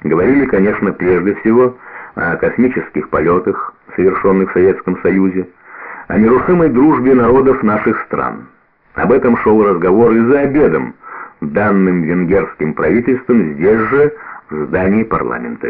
Говорили, конечно, прежде всего о космических полетах, совершенных в Советском Союзе, о нерушимой дружбе народов наших стран. Об этом шел разговор и за обедом, данным венгерским правительством здесь же, в здании парламента.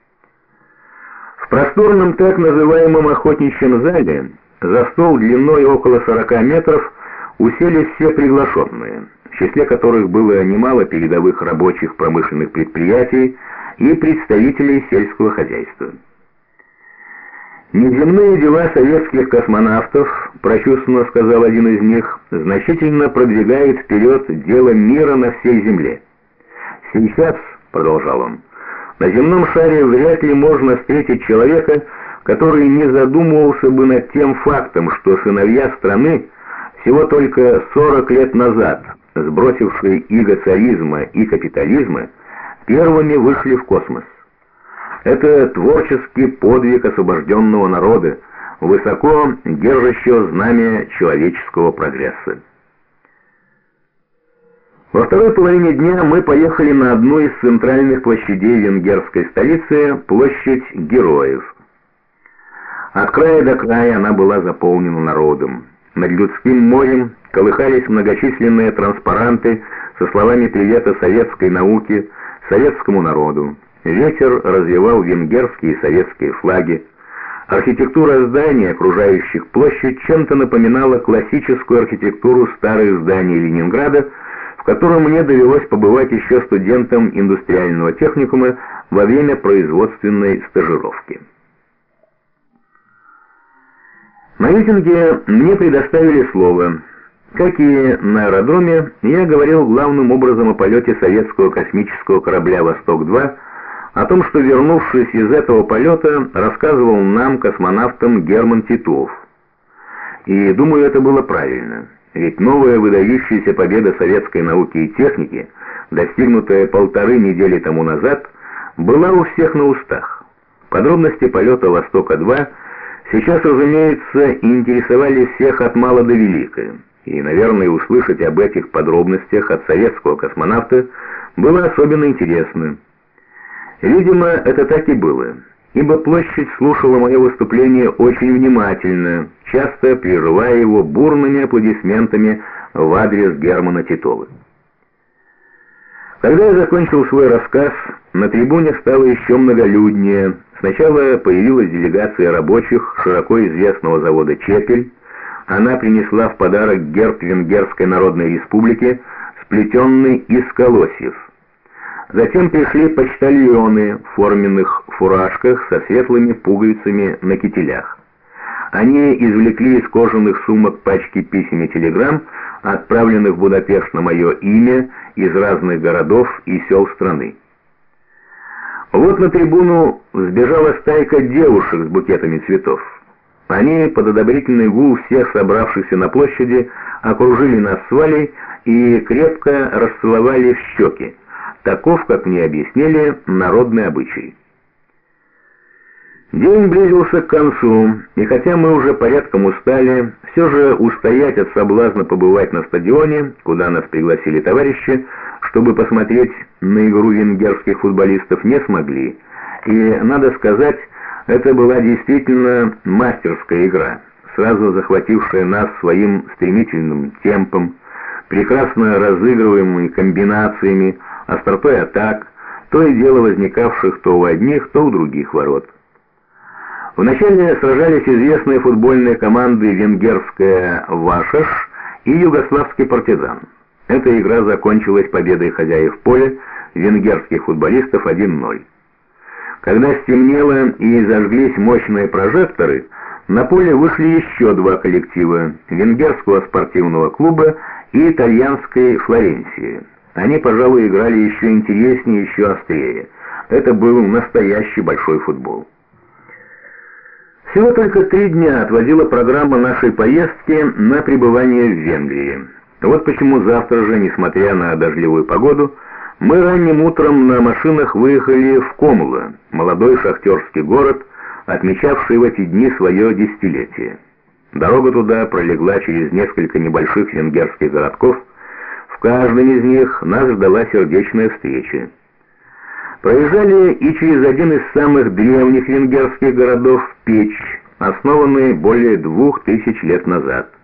В просторном так называемом охотничьем зале за стол длиной около 40 метров уселись все приглашенные, в числе которых было немало передовых рабочих промышленных предприятий и представителей сельского хозяйства. «Неземные дела советских космонавтов, — прочувствованно сказал один из них, — значительно продвигают вперед дело мира на всей Земле. Сейчас, — продолжал он, — на земном шаре вряд ли можно встретить человека, который не задумывался бы над тем фактом, что сыновья страны, всего только 40 лет назад, сбросившие иго царизма и капитализма, первыми вышли в космос. Это творческий подвиг освобожденного народа, высоко держащего знамя человеческого прогресса. Во второй половине дня мы поехали на одну из центральных площадей венгерской столицы, площадь Героев. От края до края она была заполнена народом. Над людским морем колыхались многочисленные транспаранты со словами привета советской науке, советскому народу. Ветер развевал венгерские и советские флаги. Архитектура зданий, окружающих площадь, чем-то напоминала классическую архитектуру старых зданий Ленинграда, в котором мне довелось побывать еще студентом индустриального техникума во время производственной стажировки. На митинге мне предоставили слово. Как и на аэродроме, я говорил главным образом о полете советского космического корабля «Восток-2», о том, что, вернувшись из этого полета, рассказывал нам, космонавтам, Герман Титов. И думаю, это было правильно, ведь новая выдающаяся победа советской науки и техники, достигнутая 1,5 недели тому назад, была у всех на устах. Подробности полета «Востока-2» сейчас, разумеется, интересовали всех от мала до велика, и, наверное, услышать об этих подробностях от советского космонавта было особенно интересно. Видимо, это так и было, ибо площадь слушала мое выступление очень внимательно, часто прерывая его бурными аплодисментами в адрес Германа Титова. Когда я закончил свой рассказ, на трибуне стало еще многолюднее. Сначала появилась делегация рабочих широко известного завода «Чепель». Она принесла в подарок герб Венгерской Народной Республики, сплетенный из колосьев. Затем пришли почтальоны в форменных фуражках со светлыми пуговицами на кителях. Они извлекли из кожаных сумок пачки писем и телеграмм, отправленных в Будапешт на мое имя из разных городов и сел страны. Вот на трибуну сбежала стайка девушек с букетами цветов. Они под одобрительный гул всех собравшихся на площади окружили нас с Валей и крепко расцеловали в щеки. Таков, как мне объяснили, народный обычай. День близился к концу, и хотя мы уже порядком устали, все же устоять от соблазна побывать на стадионе, куда нас пригласили товарищи, чтобы посмотреть на игру венгерских футболистов, не смогли. И, надо сказать, это была действительно мастерская игра, сразу захватившая нас своим стремительным темпом, прекрасно разыгрываемыми комбинациями, остротой атак, то и дело возникавших то у одних, то у других ворот. Вначале сражались известные футбольные команды венгерская «Вашаш» и югославский «Партизан». Эта игра закончилась победой хозяев поля, венгерских футболистов 1-0. Когда стемнело и зажглись мощные прожекторы, на поле вышли еще два коллектива – венгерского спортивного клуба и итальянской «Флоренции». Они, пожалуй, играли еще интереснее, еще острее. Это был настоящий большой футбол. Всего только 3 дня отводила программа нашей поездки на пребывание в Венгрии. Вот почему завтра же, несмотря на дождливую погоду, мы ранним утром на машинах выехали в Комло, молодой шахтерский город, отмечавший в эти дни свое десятилетие. Дорога туда пролегла через несколько небольших венгерских городков. В каждом из них нас ждала сердечная встреча. Проезжали и через один из самых древних венгерских городов Печь, основанный более 2000 лет назад.